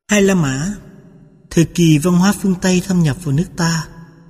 Hai La Mã, thời kỳ văn hóa phương Tây thâm nhập vào nước ta.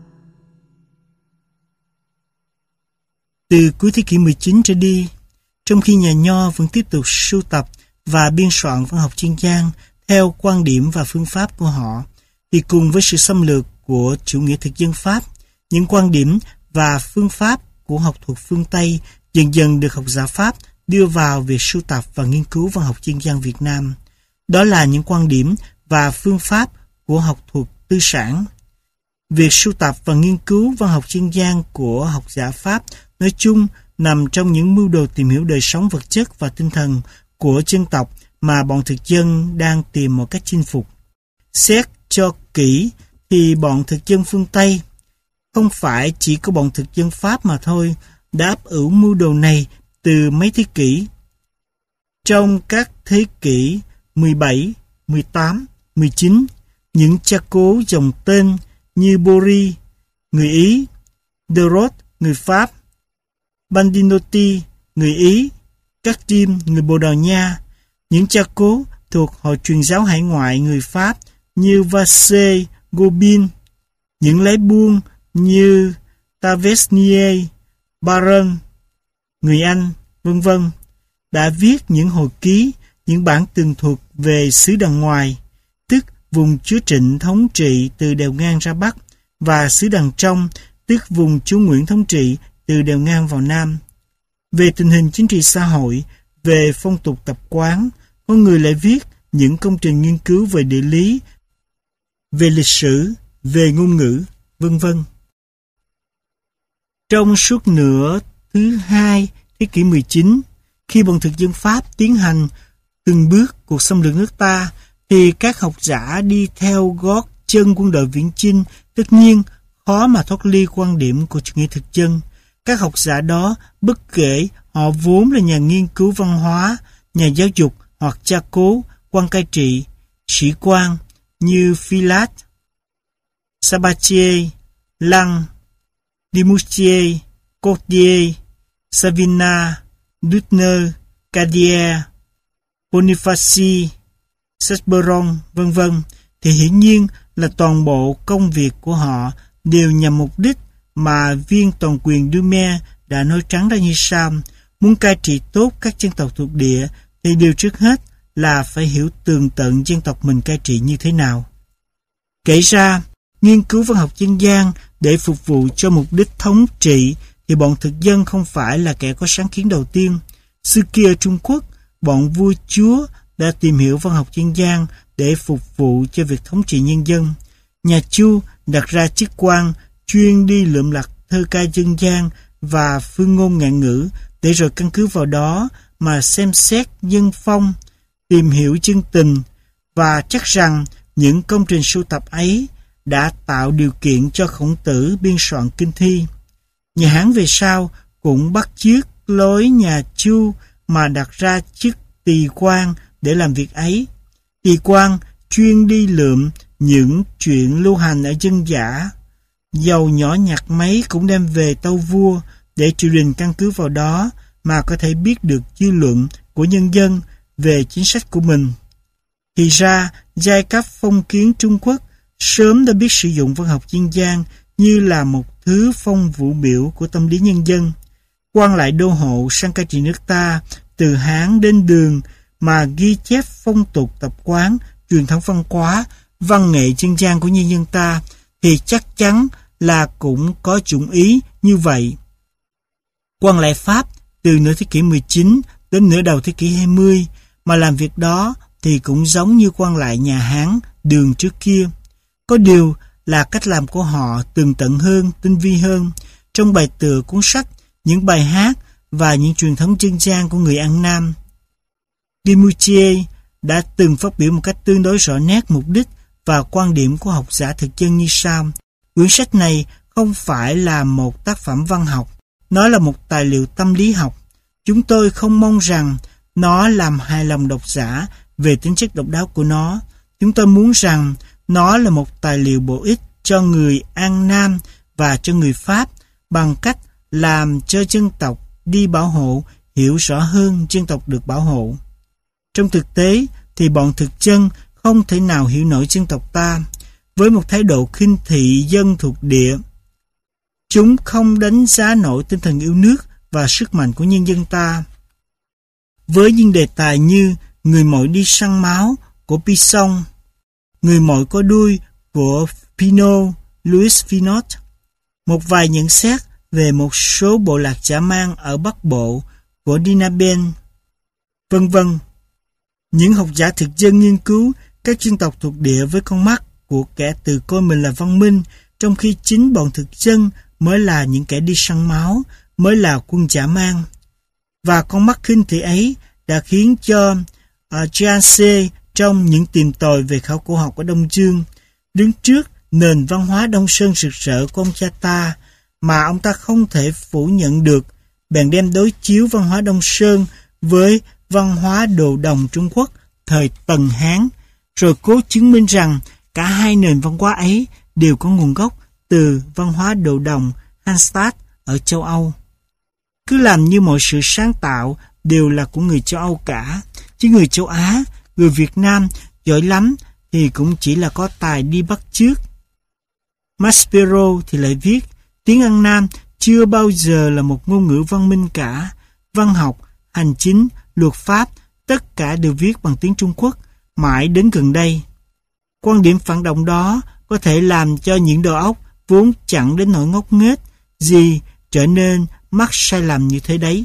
Từ cuối thế kỷ 19 trở đi, trong khi nhà Nho vẫn tiếp tục sưu tập và biên soạn văn học dân gian theo quan điểm và phương pháp của họ, thì cùng với sự xâm lược của chủ nghĩa thực dân Pháp, những quan điểm và phương pháp của học thuật phương Tây dần dần được học giả Pháp đưa vào việc sưu tập và nghiên cứu văn học dân gian Việt Nam. Đó là những quan điểm và phương pháp của học thuật tư sản. Việc sưu tập và nghiên cứu văn học dân gian của học giả Pháp nói chung nằm trong những mưu đồ tìm hiểu đời sống vật chất và tinh thần của dân tộc mà bọn thực dân đang tìm một cách chinh phục. Xét cho kỹ thì bọn thực dân phương Tây, không phải chỉ có bọn thực dân Pháp mà thôi, đã ấp ủ mưu đồ này từ mấy thế kỷ. Trong các thế kỷ 17, 18, 19, những cha cố dòng tên như Bory, người Ý, Derot, người Pháp, Bandinotti, người Ý, Cartim, người Bồ Đào Nha, những cha cố thuộc hội truyền giáo hải ngoại người Pháp như Vasse, Gobin, những lái buôn như Tavernier, Baron, người Anh, vân vân, đã viết những hồi ký, những bản tường thuật về xứ đằng ngoài, tức vùng chúa Trịnh thống trị từ đèo ngang ra Bắc, và xứ đằng trong, tức vùng chúa Nguyễn thống trị từ đèo ngang vào Nam. Về tình hình chính trị xã hội, về phong tục tập quán, có người lại viết những công trình nghiên cứu về địa lý, về lịch sử, về ngôn ngữ, vân vân. Trong suốt nửa thứ hai thế kỷ 19, khi bọn thực dân Pháp tiến hành từng bước cuộc xâm lược nước ta, thì các học giả đi theo gót chân quân đội Viễn Chinh tất nhiên khó mà thoát ly quan điểm của chủ nghĩa thực dân. Các học giả đó, bất kể họ vốn là nhà nghiên cứu văn hóa, nhà giáo dục hoặc cha cố, quan cai trị, sĩ quan như Philat, Sabatier, Lang, Dumoustier, Cordier, Savina, Dutner, Cadier, Bonifaci, Sesberon, vân vân, thì hiển nhiên là toàn bộ công việc của họ đều nhằm mục đích mà viên toàn quyền Dume đã nói trắng ra như sau: muốn cai trị tốt các dân tộc thuộc địa thì điều trước hết là phải hiểu tường tận dân tộc mình cai trị như thế nào. Kể ra, nghiên cứu văn học dân gian để phục vụ cho mục đích thống trị thì bọn thực dân không phải là kẻ có sáng kiến đầu tiên. Xưa kia ở Trung Quốc, bọn vua chúa đã tìm hiểu văn học dân gian để phục vụ cho việc thống trị nhân dân. Nhà Chu đặt ra chức quan chuyên đi lượm lặt thơ ca dân gian và phương ngôn ngạn ngữ, để rồi căn cứ vào đó mà xem xét dân phong, tìm hiểu chân tình, và chắc rằng những công trình sưu tập ấy đã tạo điều kiện cho Khổng Tử biên soạn kinh thi. Nhà Hán về sau cũng bắt chước lối nhà Chu mà đặt ra chức tỳ quan để làm việc ấy. Tỳ quan chuyên đi lượm những chuyện lưu hành ở dân dã, dầu nhỏ nhặt mấy cũng đem về tâu vua, để triều đình căn cứ vào đó mà có thể biết được dư luận của nhân dân về chính sách của mình. Thì ra, giai cấp phong kiến Trung Quốc sớm đã biết sử dụng văn học dân gian như là một thứ phong vũ biểu của tâm lý nhân dân. Quan lại đô hộ sang cai trị nước ta, từ Hán đến Đường, mà ghi chép phong tục tập quán, truyền thống văn hóa, văn nghệ dân gian của nhân dân ta, thì chắc chắn là cũng có dụng ý như vậy. Quan lại Pháp từ nửa thế kỷ 19 đến nửa đầu thế kỷ 20 mà làm việc đó thì cũng giống như quan lại nhà Hán Đường trước kia. Có điều là cách làm của họ tường tận hơn, tinh vi hơn. Trong bài tựa cuốn sách, những bài hát và những truyền thống dân gian của người An Nam, Dumoustier đã từng phát biểu một cách tương đối rõ nét mục đích và quan điểm của học giả thực dân như sau: quyển sách này không phải là một tác phẩm văn học, nó là một tài liệu tâm lý học. Chúng tôi không mong rằng nó làm hài lòng độc giả về tính chất độc đáo của nó. Chúng tôi muốn rằng nó là một tài liệu bổ ích cho người An Nam và cho người Pháp, bằng cách làm cho dân tộc đi bảo hộ hiểu rõ hơn dân tộc được bảo hộ. Trong thực tế thì bọn thực dân không thể nào hiểu nổi dân tộc ta. Với một thái độ khinh thị dân thuộc địa, chúng không đánh giá nổi tinh thần yêu nước và sức mạnh của nhân dân ta. Với những đề tài như người mồi đi săn máu của Pisson, người mồi có đuôi của Pinot, Louis Finot, một vài nhận xét về một số bộ lạc dã man ở Bắc Bộ của Dinaben, vân vân. Những học giả thực dân nghiên cứu các dân tộc thuộc địa với con mắt của kẻ tự coi mình là văn minh, trong khi chính bọn thực dân mới là những kẻ đi săn máu, mới là quân dã man. Và con mắt khinh thị ấy đã khiến cho Chance trong những tìm tòi về khảo cổ học ở Đông Dương, đứng trước nền văn hóa Đông Sơn rực rỡ của ông cha ta mà ông ta không thể phủ nhận được, bèn đem đối chiếu văn hóa Đông Sơn với văn hóa đồ đồng Trung Quốc thời Tần Hán, rồi cố chứng minh rằng cả hai nền văn hóa ấy đều có nguồn gốc từ văn hóa đồ đồng Hallstatt ở châu Âu. Cứ làm như mọi sự sáng tạo đều là của người châu Âu cả, chứ người châu Á, người Việt Nam giỏi lắm thì cũng chỉ là có tài đi bắt chước. Maspero thì lại viết, tiếng An Nam chưa bao giờ là một ngôn ngữ văn minh cả. Văn học, hành chính, luật pháp, tất cả đều viết bằng tiếng Trung Quốc, mãi đến gần đây. Quan điểm phản động đó có thể làm cho những đầu óc vốn chẳng đến nỗi ngốc nghếch gì trở nên mắc sai lầm như thế đấy.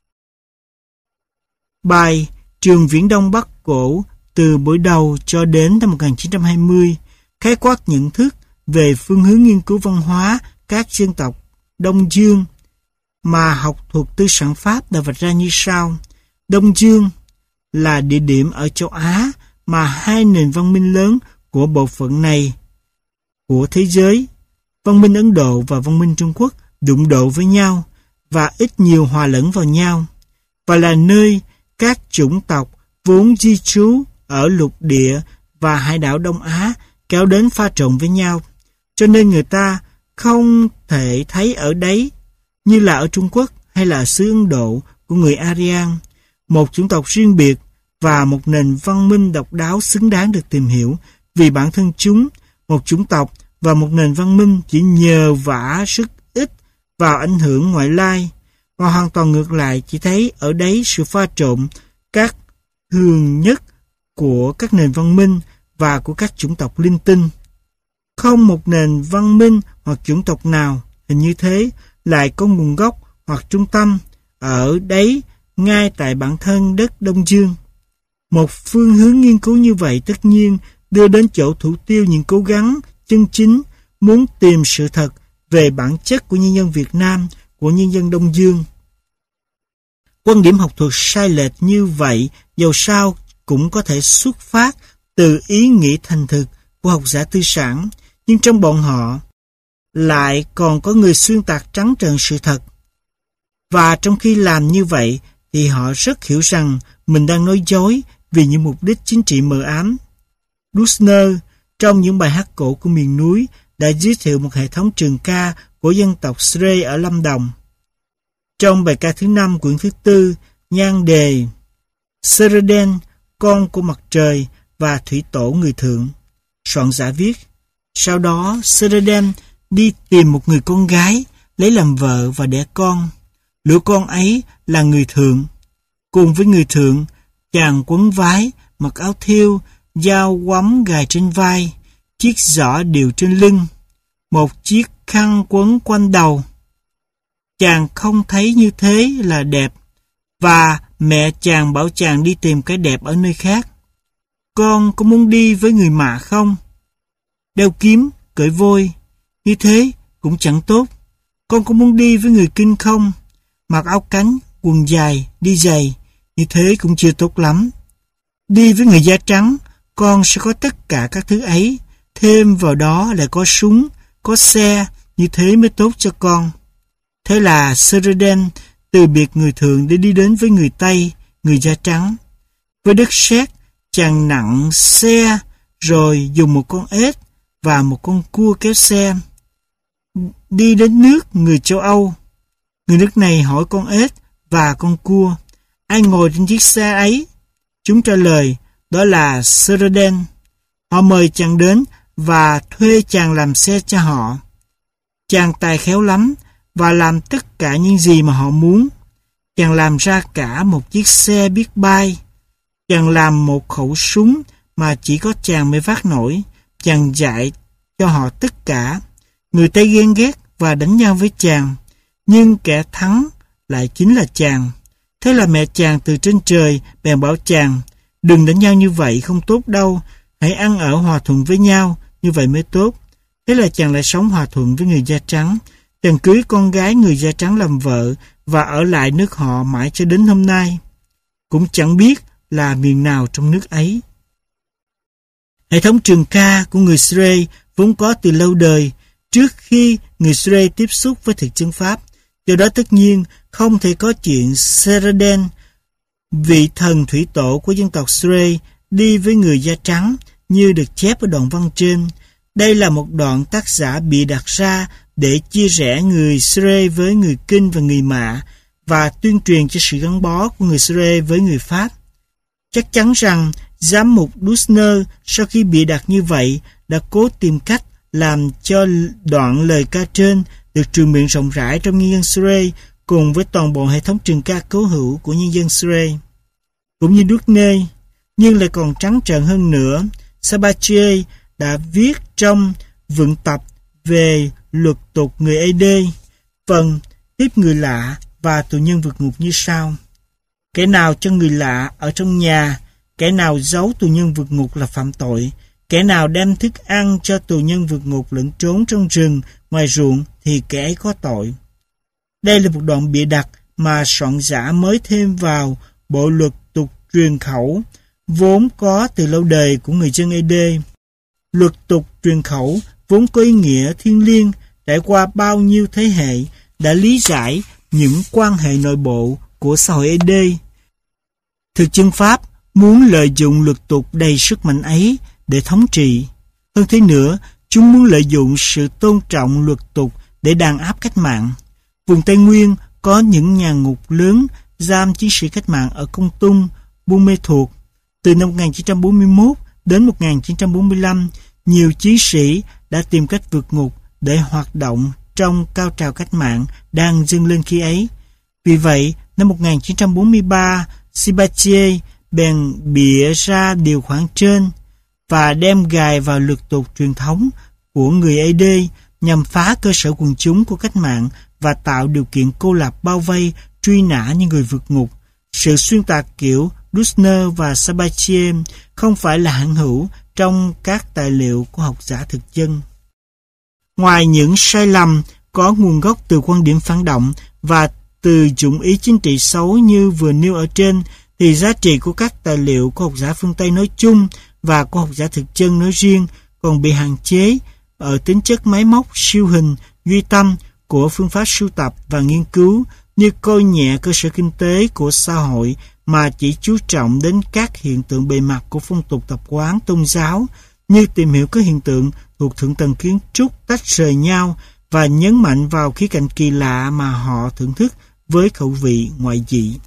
Bài Trường Viễn Đông Bắc Cổ từ buổi đầu cho đến năm 1920 khái quát nhận thức về phương hướng nghiên cứu văn hóa các dân tộc Đông Dương mà học thuật tư sản Pháp đã vạch ra như sau. Đông Dương là địa điểm ở châu Á mà hai nền văn minh lớn của bộ phận này của thế giới, văn minh Ấn Độ và văn minh Trung Quốc, đụng độ với nhau và ít nhiều hòa lẫn vào nhau, và là nơi các chủng tộc vốn di trú ở lục địa và hải đảo Đông Á kéo đến pha trộn với nhau, cho nên người ta không thể thấy ở đấy như là ở Trung Quốc hay là xứ Ấn Độ của người Aryan, một chủng tộc riêng biệt và một nền văn minh độc đáo xứng đáng được tìm hiểu, vì bản thân chúng, một chủng tộc và một nền văn minh chỉ nhờ vả sức ít vào ảnh hưởng ngoại lai, và hoàn toàn ngược lại chỉ thấy ở đấy sự pha trộn các thường nhất của các nền văn minh và của các chủng tộc linh tinh. Không một nền văn minh hoặc chủng tộc nào hình như thế lại có nguồn gốc hoặc trung tâm ở đấy ngay tại bản thân đất Đông Dương. Một phương hướng nghiên cứu như vậy tất nhiên đưa đến chỗ thủ tiêu những cố gắng chân chính muốn tìm sự thật về bản chất của nhân dân Việt Nam, của nhân dân Đông Dương. Quan điểm học thuật sai lệch như vậy dầu sao cũng có thể xuất phát từ ý nghĩ thành thực của học giả tư sản, nhưng trong bọn họ lại còn có người xuyên tạc trắng trợn sự thật. Và trong khi làm như vậy thì họ rất hiểu rằng mình đang nói dối vì những mục đích chính trị mờ ám. Dusner trong những bài hát cổ của miền núi đã giới thiệu một hệ thống trường ca của dân tộc Sre ở Lâm Đồng. Trong bài ca thứ 5 quyển thứ 4, nhan đề Sereden, con của mặt trời và thủy tổ người thượng, soạn giả viết: sau đó Sereden đi tìm một người con gái, lấy làm vợ và đẻ con. Lứa con ấy là người thượng. Cùng với người thượng, chàng quấn vái, mặc áo thêu, dao quắm gài trên vai, chiếc giỏ điều trên lưng, một chiếc khăn quấn quanh đầu. Chàng không thấy như thế là đẹp, và mẹ chàng bảo chàng đi tìm cái đẹp ở nơi khác. Con có muốn đi với người mạ không? Đeo kiếm, cưỡi voi, như thế cũng chẳng tốt. Con có muốn đi với người Kinh không? Mặc áo cánh, quần dài, đi giày, như thế cũng chưa tốt lắm. Đi với người da trắng, con sẽ có tất cả các thứ ấy, thêm vào đó lại có súng, có xe, như thế mới tốt cho con. Thế là Sereden từ biệt người thượng để đi đến với người Tây, người da trắng. Với đất sét, chàng nặng xe, rồi dùng một con ếch và một con cua kéo xe. Đi đến nước người châu Âu. Người nước này hỏi con ếch và con cua: ai ngồi trên chiếc xe ấy? Chúng trả lời: đó là Sereden. Họ mời chàng đến và thuê chàng làm xe cho họ. Chàng tài khéo lắm và làm tất cả những gì mà họ muốn. Chàng làm ra cả một chiếc xe biết bay. Chàng làm một khẩu súng mà chỉ có chàng mới vác nổi. Chàng dạy cho họ tất cả. Người Tây ghen ghét và đánh nhau với chàng, nhưng kẻ thắng lại chính là chàng. Thế là mẹ chàng từ trên trời bèn bảo chàng, đừng đánh nhau như vậy, không tốt đâu. Hãy ăn ở hòa thuận với nhau, như vậy mới tốt. Thế là chàng lại sống hòa thuận với người da trắng. Chàng cưới con gái người da trắng làm vợ và ở lại nước họ mãi cho đến hôm nay. Cũng chẳng biết là miền nào trong nước ấy. Hệ thống trường ca của người Srey vốn có từ lâu đời, trước khi người Srey tiếp xúc với thực dân Pháp. Do đó tất nhiên không thể có chuyện Seraden, vị thần thủy tổ của dân tộc Srey, đi với người da trắng như được chép ở đoạn văn trên. Đây là một đoạn tác giả bịa đặt ra để chia rẽ người Srey với người Kinh và người Mạ và tuyên truyền cho sự gắn bó của người Srey với người Pháp. Chắc chắn rằng giám mục Dusner sau khi bịa đặt như vậy đã cố tìm cách làm cho đoạn lời ca trên được truyền miệng rộng rãi trong nhân dân Srey cùng với toàn bộ hệ thống trường ca cố hữu của nhân dân Srey. Cũng như Dusner, nhưng lại còn trắng trợn hơn nữa, Sabatier đã viết trong vựng tập về luật tục người Ede, phần tiếp người lạ và tù nhân vượt ngục như sau. Kẻ nào cho người lạ ở trong nhà, kẻ nào giấu tù nhân vượt ngục là phạm tội. Kẻ nào đem thức ăn cho tù nhân vượt ngục lẫn trốn trong rừng, ngoài ruộng thì kẻ ấy có tội. Đây là một đoạn bịa đặt mà soạn giả mới thêm vào bộ luật tục truyền khẩu vốn có từ lâu đời của người dân Ede. Luật tục truyền khẩu vốn có ý nghĩa thiêng liêng, trải qua bao nhiêu thế hệ, đã lý giải những quan hệ nội bộ của xã hội Ede. Thực dân Pháp muốn lợi dụng luật tục đầy sức mạnh ấy để thống trị. Hơn thế nữa, chúng muốn lợi dụng sự tôn trọng luật tục để đàn áp cách mạng. Vùng Tây Nguyên có những nhà ngục lớn giam chiến sĩ cách mạng ở Công Tung, Buôn Mê Thuột. Từ năm 1941 đến 1945, nhiều chiến sĩ đã tìm cách vượt ngục để hoạt động trong cao trào cách mạng đang dâng lên khi ấy. Vì vậy, năm 1943, Sabatier bèn bịa ra điều khoản trên và đem gài vào luật tục truyền thống của người Ede nhằm phá cơ sở quần chúng của cách mạng và tạo điều kiện cô lập bao vây, truy nã những người vượt ngục. Sự xuyên tạc kiểu Dusner và Sabatier không phải là hữu hữu trong các tài liệu của học giả thực dân. Ngoài những sai lầm có nguồn gốc từ quan điểm phản động và từ dụng ý chính trị xấu như vừa nêu ở trên, thì giá trị của các tài liệu của học giả phương Tây nói chung và của học giả thực dân nói riêng còn bị hạn chế ở tính chất máy móc, siêu hình, duy tâm của phương pháp sưu tập và nghiên cứu, như coi nhẹ cơ sở kinh tế của xã hội mà chỉ chú trọng đến các hiện tượng bề mặt của phong tục tập quán tôn giáo, như tìm hiểu các hiện tượng thuộc thượng tầng kiến trúc tách rời nhau và nhấn mạnh vào khía cạnh kỳ lạ mà họ thưởng thức với khẩu vị ngoại dị.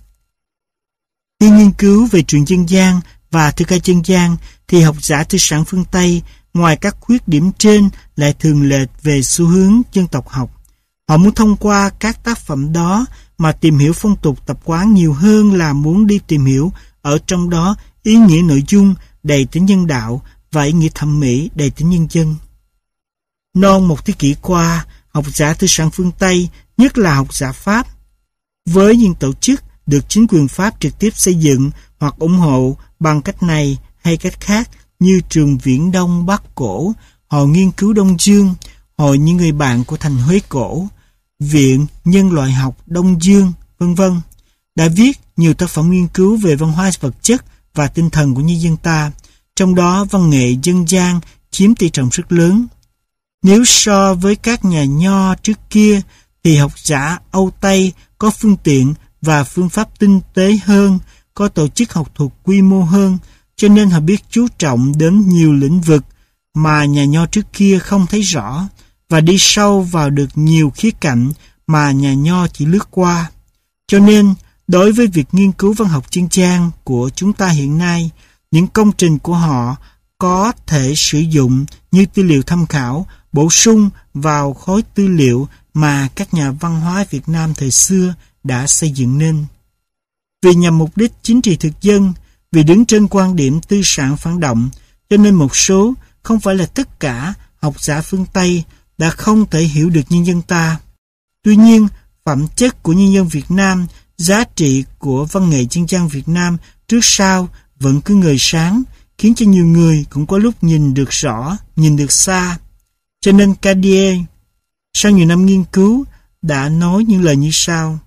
Khi nghiên cứu về truyện dân gian và thơ ca dân gian thì học giả tư sản phương Tây ngoài các khuyết điểm trên lại thường lệch về xu hướng dân tộc học. Họ muốn thông qua các tác phẩm đó mà tìm hiểu phong tục tập quán nhiều hơn là muốn đi tìm hiểu ở trong đó ý nghĩa nội dung đầy tính nhân đạo và ý nghĩa thẩm mỹ đầy tính nhân dân. Non một thế kỷ qua, học giả tư sản phương Tây, nhất là học giả Pháp, với những tổ chức được chính quyền Pháp trực tiếp xây dựng hoặc ủng hộ bằng cách này hay cách khác như Trường Viễn Đông Bắc Cổ, Hội Nghiên cứu Đông Dương, Hội Những Người Bạn của Thành Huế Cổ, Viện Nhân loại học Đông Dương, v.v. đã viết nhiều tác phẩm nghiên cứu về văn hóa vật chất và tinh thần của nhân dân ta, trong đó văn nghệ dân gian chiếm tỷ trọng rất lớn. Nếu so với các nhà nho trước kia thì học giả Âu Tây có phương tiện và phương pháp tinh tế hơn, có tổ chức học thuật quy mô hơn, cho nên họ biết chú trọng đến nhiều lĩnh vực mà nhà nho trước kia không thấy rõ và đi sâu vào được nhiều khía cạnh mà nhà nho chỉ lướt qua. Cho nên, đối với việc nghiên cứu văn học dân gian của chúng ta hiện nay, những công trình của họ có thể sử dụng như tư liệu tham khảo, bổ sung vào khối tư liệu mà các nhà văn hóa Việt Nam thời xưa đã xây dựng nên. Vì nhằm mục đích chính trị thực dân, vì đứng trên quan điểm tư sản phản động, cho nên một số, không phải là tất cả, học giả phương Tây đã không thể hiểu được nhân dân ta. Tuy nhiên, phẩm chất của nhân dân Việt Nam, giá trị của văn nghệ dân gian Việt Nam trước sau vẫn cứ ngời sáng, khiến cho nhiều người cũng có lúc nhìn được rõ, nhìn được xa. Cho nên Cartier, sau nhiều năm nghiên cứu, đã nói những lời như sau.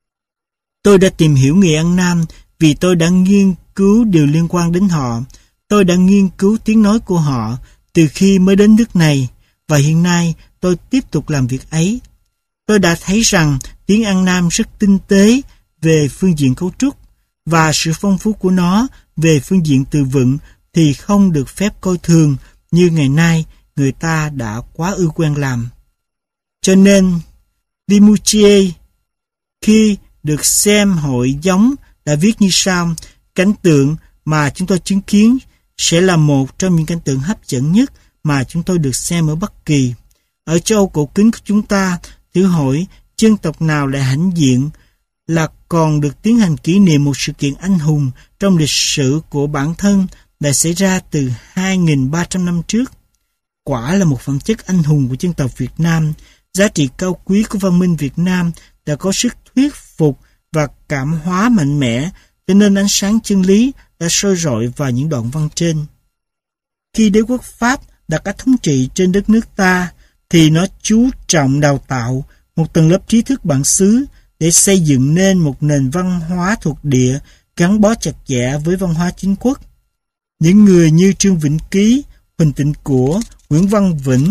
Tôi đã tìm hiểu người An Nam vì tôi đã nghiên cứu điều liên quan đến họ. Tôi đã nghiên cứu tiếng nói của họ từ khi mới đến nước này, và hiện nay tôi tiếp tục làm việc ấy. Tôi đã thấy rằng tiếng An Nam rất tinh tế về phương diện cấu trúc, và sự phong phú của nó về phương diện từ vựng thì không được phép coi thường như ngày nay người ta đã quá ưa quen làm. Cho nên, Dumoutier khi được xem hội giống đã viết như sau: cảnh tượng mà chúng tôi chứng kiến sẽ là một trong những cảnh tượng hấp dẫn nhất mà chúng tôi được xem ở Bắc Kỳ. Ở châu Âu cổ kính của chúng ta, thử hỏi dân tộc nào lại hãnh diện là còn được tiến hành kỷ niệm một sự kiện anh hùng trong lịch sử của bản thân đã xảy ra từ 2.300 năm trước. Quả là một phẩm chất anh hùng của dân tộc Việt Nam, giá trị cao quý của văn minh Việt Nam đã có sức thuyết phục và cảm hóa mạnh mẽ, cho nên ánh sáng chân lý đã soi rọi vào những đoạn văn trên. Khi đế quốc Pháp đặt ách thống trị trên đất nước ta, thì nó chú trọng đào tạo một tầng lớp trí thức bản xứ để xây dựng nên một nền văn hóa thuộc địa gắn bó chặt chẽ với văn hóa chính quốc. Những người như Trương Vĩnh Ký, Huỳnh Tịnh Của, Nguyễn Văn Vĩnh,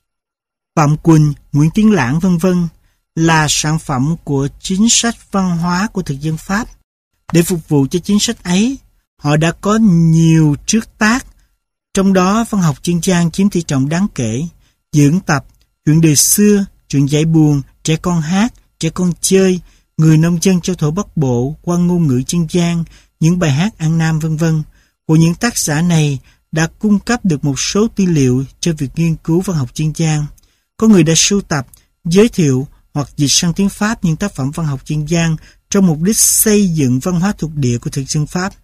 Phạm Quỳnh, Nguyễn Tiến Lãng v.v. là sản phẩm của chính sách văn hóa của thực dân Pháp. Để phục vụ cho chính sách ấy, họ đã có nhiều trước tác, trong đó văn học dân gian chiếm tỷ trọng đáng kể. Dưỡng tập, chuyện đời xưa, chuyện giải buồn, trẻ con hát, trẻ con chơi, người nông dân châu thổ Bắc Bộ qua ngôn ngữ dân gian, những bài hát An Nam v.v. của những tác giả này đã cung cấp được một số tư liệu cho việc nghiên cứu văn học dân gian. Có người đã sưu tập, giới thiệu hoặc dịch sang tiếng Pháp những tác phẩm văn học dân gian trong mục đích xây dựng văn hóa thuộc địa của thực dân Pháp.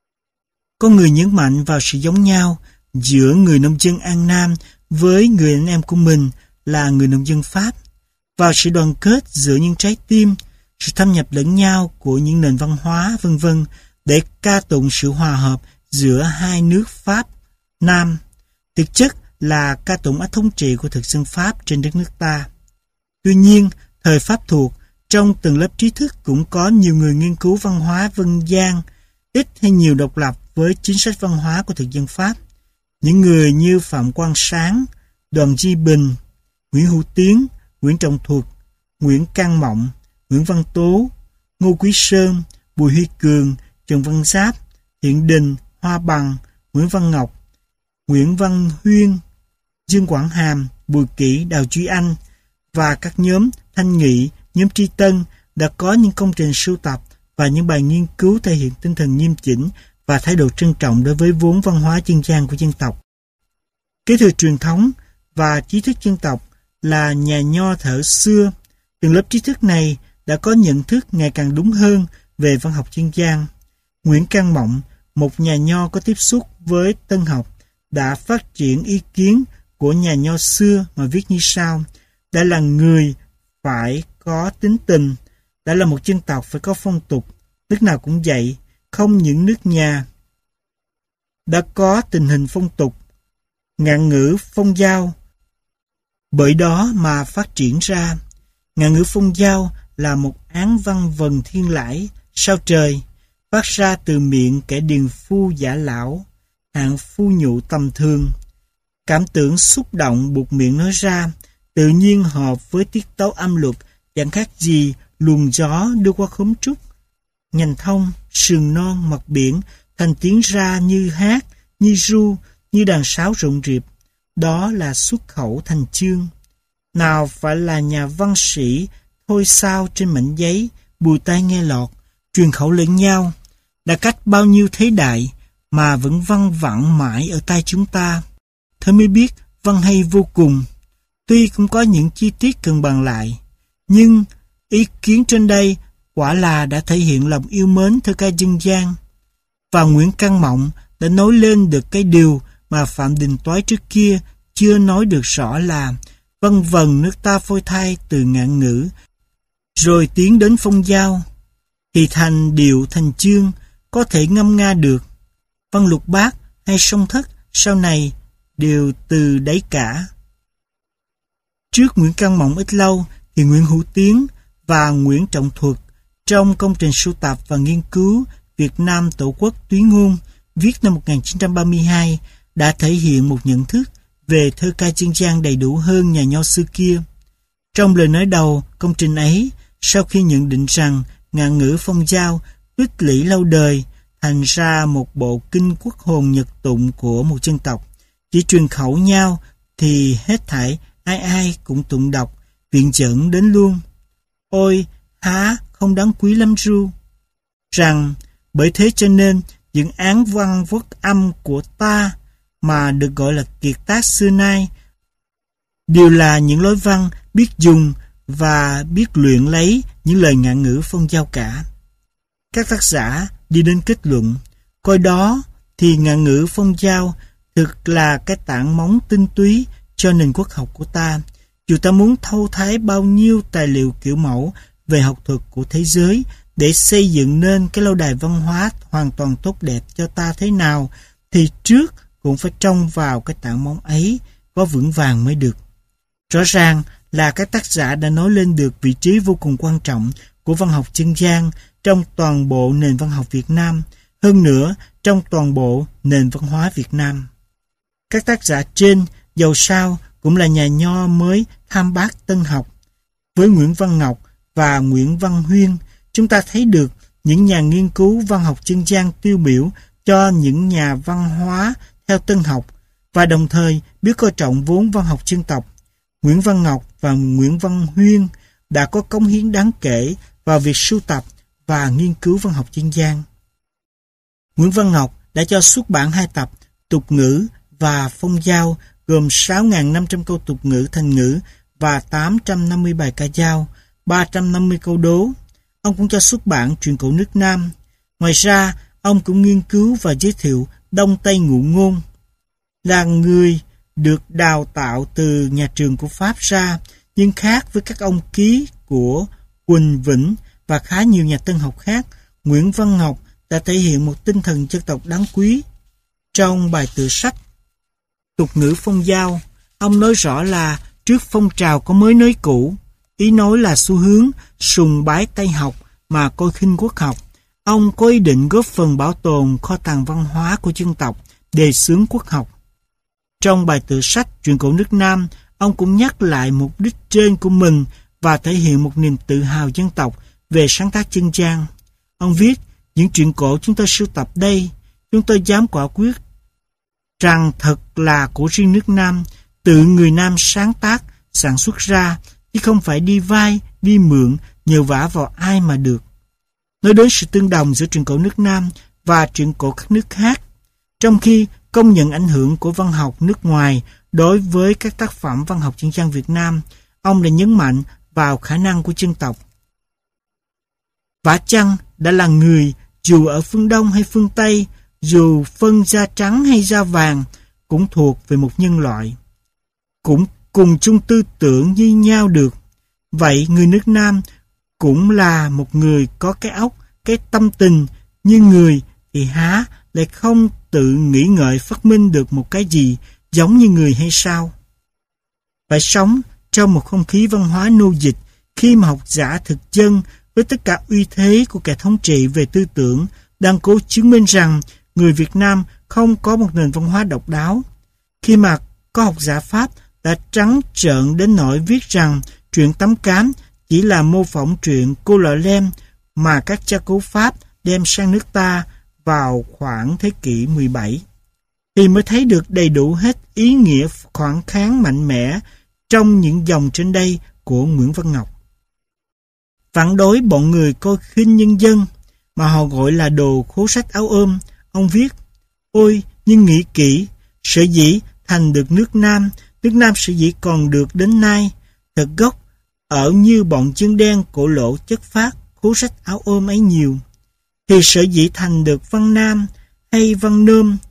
Có người nhấn mạnh vào sự giống nhau giữa người nông dân An Nam với người anh em của mình là người nông dân Pháp, vào sự đoàn kết giữa những trái tim, sự thâm nhập lẫn nhau của những nền văn hóa v.v. để ca tụng sự hòa hợp giữa hai nước Pháp, Nam. Thực chất là ca tụng ách thống trị của thực dân Pháp trên đất nước ta. Tuy nhiên, thời Pháp thuộc, trong từng lớp trí thức cũng có nhiều người nghiên cứu văn hóa dân gian, ít hay nhiều độc lập với chính sách văn hóa của thực dân Pháp. Những người như Phạm Quang Sáng, Đoàn Di Bình, Nguyễn Hữu Tiến, Nguyễn Trọng Thuật, Nguyễn Cang Mộng, Nguyễn Văn Tố, Ngô Quý Sơn, Bùi Huy Cường, Trần Văn Giáp, Hiện Đình, Hoa Bằng, Nguyễn Văn Ngọc, Nguyễn Văn Huyên, Dương Quảng Hàm, Bùi Kỷ, Đào Duy Anh và các nhóm Thanh Nghị, nhóm Tri Tân đã có những công trình sưu tập và những bài nghiên cứu thể hiện tinh thần nghiêm chỉnh và thái độ trân trọng đối với vốn văn hóa dân gian của dân tộc. Kế thừa truyền thống và trí thức dân tộc là nhà nho thở xưa, từng lớp trí thức này đã có nhận thức ngày càng đúng hơn về văn học dân gian. Nguyễn Cang Mộng, một nhà nho có tiếp xúc với tân học, đã phát triển ý kiến của nhà nho xưa mà viết như sau: đã là người phải có tính tình, đã là một dân tộc phải có phong tục, nước nào cũng vậy, không những nước nhà. Đã có tình hình phong tục, ngạn ngữ phong giao, bởi đó mà phát triển ra. Ngạn ngữ phong giao là một án văn vần thiên lãi, sao trời, phát ra từ miệng kẻ điền phu giả lão, hạng phu nhụ tầm thường. Cảm tưởng xúc động buộc miệng nói ra, tự nhiên hợp với tiết tấu âm luật, chẳng khác gì luồng gió đưa qua khóm trúc. Nhành thông, sườn non, mặt biển, thành tiếng ra như hát, như ru, như đàn sáo rộn rịp. Đó là xuất khẩu thành chương. Nào phải là nhà văn sĩ, thôi sao trên mảnh giấy, bùi tai nghe lọt, truyền khẩu lẫn nhau. Đã cách bao nhiêu thế đại, mà vẫn văng vẳng mãi ở tai chúng ta. Thế mới biết văn hay vô cùng. Tuy cũng có những chi tiết cần bàn lại, nhưng ý kiến trên đây quả là đã thể hiện lòng yêu mến thơ ca dân gian. Và Nguyễn Căn Mộng đã nói lên được cái điều mà Phạm Đình Toái trước kia chưa nói được rõ là vân vần nước ta phôi thai từ ngạn ngữ, rồi tiến đến phong giao, thì thành điệu thành chương có thể ngâm nga được. Văn Lục Bát hay Song Thất sau này đều từ đấy cả. Trước Nguyễn Căn Mộng ít lâu thì Nguyễn Hữu Tiến và Nguyễn Trọng Thuật trong công trình sưu tập và nghiên cứu Việt Nam Tổ quốc Túy Ngôn viết năm 1932 đã thể hiện một nhận thức về thơ ca dân gian đầy đủ hơn nhà nho xưa kia. Trong lời nói đầu công trình ấy, sau khi nhận định rằng ngạn ngữ phong giao tích lũy lâu đời thành ra một bộ kinh quốc hồn nhật tụng của một dân tộc, chỉ truyền khẩu nhau thì hết thảy ai ai cũng tụng đọc, viện dẫn đến luôn. Ôi, há không đáng quý lắm ru. Rằng bởi thế cho nên những án văn vất âm của ta mà được gọi là kiệt tác xưa nay đều là những lối văn biết dùng và biết luyện lấy những lời ngạn ngữ phong giao cả. Các tác giả đi đến kết luận, coi đó thì ngạn ngữ phong giao thực là cái tảng móng tinh túy cho nền quốc học của ta. Dù ta muốn thâu thái bao nhiêu tài liệu kiểu mẫu về học thuật của thế giới để xây dựng nên cái lâu đài văn hóa hoàn toàn tốt đẹp cho ta thế nào, thì trước cũng phải trông vào cái tảng móng ấy có vững vàng mới được. Rõ ràng là các tác giả đã nói lên được vị trí vô cùng quan trọng của văn học dân gian trong toàn bộ nền văn học Việt Nam, hơn nữa trong toàn bộ nền văn hóa Việt Nam. Các tác giả trên dầu sao cũng là nhà nho mới tham bác tân học. Với Nguyễn Văn Ngọc và Nguyễn Văn Huyên, chúng ta thấy được những nhà nghiên cứu văn học dân gian tiêu biểu cho những nhà văn hóa theo tân học và đồng thời biết coi trọng vốn văn học dân tộc. Nguyễn Văn Ngọc và Nguyễn Văn Huyên đã có cống hiến đáng kể vào việc sưu tập và nghiên cứu văn học dân gian. Nguyễn Văn Ngọc đã cho xuất bản 2 tập Tục ngữ và Phong giao gồm 6.500 câu tục ngữ thành ngữ và 850 bài ca dao, 350 câu đố. Ông cũng cho xuất bản Truyện cổ nước Nam. Ngoài ra, ông cũng nghiên cứu và giới thiệu Đông Tây Ngụ Ngôn. Là người được đào tạo từ nhà trường của Pháp ra, nhưng khác với các ông ký của Quỳnh Vĩnh và khá nhiều nhà tân học khác, Nguyễn Văn Ngọc đã thể hiện một tinh thần dân tộc đáng quý. Trong bài tựa sách Tục ngữ phong giao, ông nói rõ là trước phong trào có mới nới cũ, ý nói là xu hướng sùng bái Tây học mà coi khinh quốc học. Ông có ý định góp phần bảo tồn kho tàng văn hóa của dân tộc, đề xướng quốc học. Trong bài tựa sách Truyện cổ nước Nam, ông cũng nhắc lại mục đích trên của mình và thể hiện một niềm tự hào dân tộc về sáng tác dân gian. Ông viết, những truyện cổ chúng tôi sưu tập đây, chúng tôi dám quả quyết rằng thật là của riêng nước Nam, tự người Nam sáng tác, sản xuất ra, chứ không phải đi vay, đi mượn, nhờ vả vào ai mà được. Nói đến sự tương đồng giữa truyện cổ nước Nam và truyện cổ các nước khác, trong khi công nhận ảnh hưởng của văn học nước ngoài đối với các tác phẩm văn học dân gian Việt Nam, ông đã nhấn mạnh vào khả năng của dân tộc. Vả chăng đã là người, dù ở phương Đông hay phương Tây, dù phân da trắng hay da vàng, cũng thuộc về một nhân loại, cũng cùng chung tư tưởng như nhau được. Vậy người nước Nam cũng là một người có cái óc, cái tâm tình như người, thì há lại không tự nghĩ ngợi phát minh được một cái gì giống như người hay sao? Phải sống trong một không khí văn hóa nô dịch khi mà học giả thực dân với tất cả uy thế của kẻ thống trị về tư tưởng đang cố chứng minh rằng người Việt Nam không có một nền văn hóa độc đáo. Khi mà có học giả Pháp đã trắng trợn đến nỗi viết rằng truyện Tấm Cám chỉ là mô phỏng truyện Cô Lọ Lem mà các cha cố Pháp đem sang nước ta vào khoảng thế kỷ 17, thì mới thấy được đầy đủ hết ý nghĩa phản kháng mạnh mẽ trong những dòng trên đây của Nguyễn Văn Ngọc. Phản đối bọn người coi khinh nhân dân mà họ gọi là đồ khố sách áo ôm, ông viết, Ôi, nhưng nghĩ kỹ, sở dĩ thành được nước Nam sở dĩ còn được đến nay, thật gốc ở như bọn chân đen cổ lỗ chất phát khố sách áo ôm ấy nhiều. Thì sở dĩ thành được văn Nam hay văn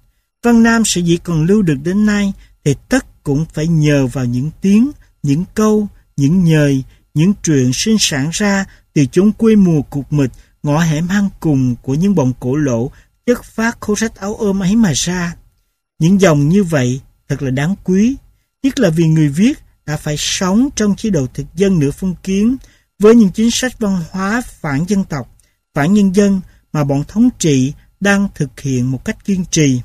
Nam sở dĩ còn lưu được đến nay, thì tất cũng phải nhờ vào những tiếng, những câu, những nhời, những chuyện sinh sản ra từ chốn quê mùa cục mịch, ngõ hẻm hang cùng của những bọn cổ lỗ chất phát khố sách áo ôm ấy mà ra. Những dòng như vậy thật là đáng quý, nhất là vì người viết đã phải sống trong chế độ thực dân nửa phong kiến với những chính sách văn hóa phản dân tộc, phản nhân dân mà bọn thống trị đang thực hiện một cách kiên trì.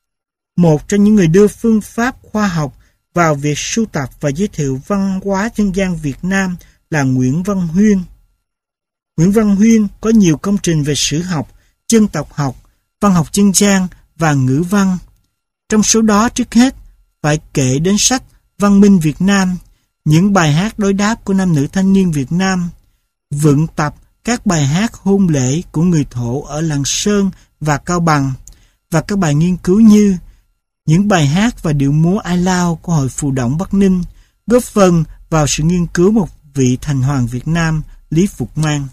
Một trong những người đưa phương pháp khoa học vào việc sưu tập và giới thiệu văn hóa dân gian Việt Nam là Nguyễn Văn Huyên. Nguyễn Văn Huyên có nhiều công trình về sử học, dân tộc học, văn học dân gian và ngữ văn. Trong số đó trước hết phải kể đến sách Văn minh Việt Nam, những bài hát đối đáp của nam nữ thanh niên Việt Nam, vựng tập các bài hát hôn lễ của người Thổ ở Lạng Sơn và Cao Bằng, và các bài nghiên cứu như những bài hát và điệu múa Ai Lao của Hội Phù Đổng Bắc Ninh, góp phần vào sự nghiên cứu một vị thành hoàng Việt Nam, Lý Phục Mang.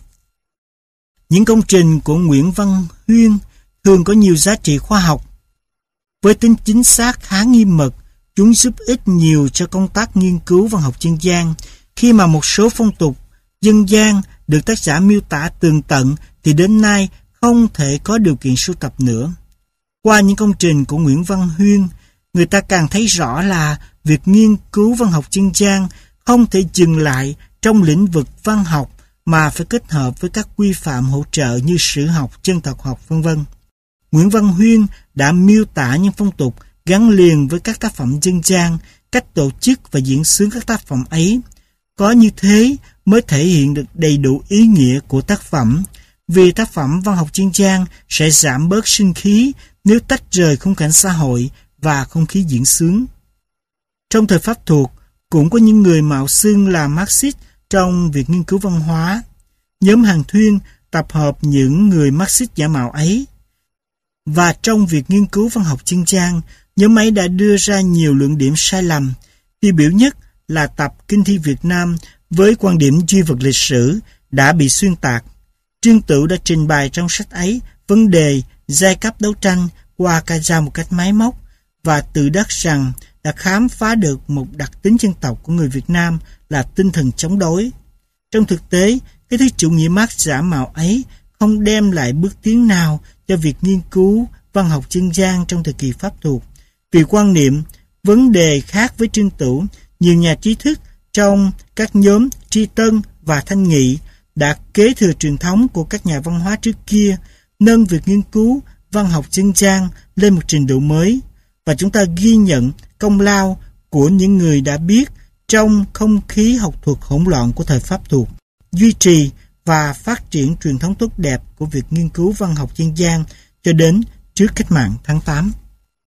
Những công trình của Nguyễn Văn Huyên thường có nhiều giá trị khoa học. Với tính chính xác khá nghiêm mật, chúng giúp ích nhiều cho công tác nghiên cứu văn học dân gian. Khi mà một số phong tục dân gian được tác giả miêu tả tường tận thì đến nay không thể có điều kiện sưu tập nữa. Qua những công trình của Nguyễn Văn Huyên, người ta càng thấy rõ là việc nghiên cứu văn học dân gian không thể dừng lại trong lĩnh vực văn học mà phải kết hợp với các quy phạm hỗ trợ như sử học, dân tộc học, v.v. Nguyễn Văn Huyên đã miêu tả những phong tục gắn liền với các tác phẩm dân gian, cách tổ chức và diễn xướng các tác phẩm ấy. Có như thế mới thể hiện được đầy đủ ý nghĩa của tác phẩm, vì tác phẩm văn học dân gian sẽ giảm bớt sinh khí nếu tách rời khung cảnh xã hội và không khí diễn xướng. Trong thời Pháp thuộc, cũng có những người mạo xưng là Marxist trong việc nghiên cứu văn hóa. Nhóm Hàn Thuyên tập hợp những người Marxist giả mạo ấy. Và trong việc nghiên cứu văn học dân gian, nhóm ấy đã đưa ra nhiều luận điểm sai lầm. Tiêu biểu nhất là tập Kinh thi Việt Nam với quan điểm duy vật lịch sử đã bị xuyên tạc. Trương Tửu đã trình bày trong sách ấy vấn đề giai cấp đấu tranh qua ca dao một cách máy móc và tự đắc rằng đã khám phá được một đặc tính dân tộc của người Việt Nam là tinh thần chống đối. Trong thực tế, cái thứ chủ nghĩa Mác giả mạo ấy không đem lại bước tiến nào cho việc nghiên cứu văn học dân gian trong thời kỳ Pháp thuộc. Vì quan niệm vấn đề khác với Trương Tửu, nhiều nhà trí thức trong các nhóm Tri Tân và Thanh Nghị đã kế thừa truyền thống của các nhà văn hóa trước kia, nâng việc nghiên cứu văn học dân gian lên một trình độ mới, và chúng ta ghi nhận công lao của những người đã biết trong không khí học thuật hỗn loạn của thời Pháp thuộc, duy trì và phát triển truyền thống tốt đẹp của việc nghiên cứu văn học dân gian cho đến trước cách mạng tháng 8.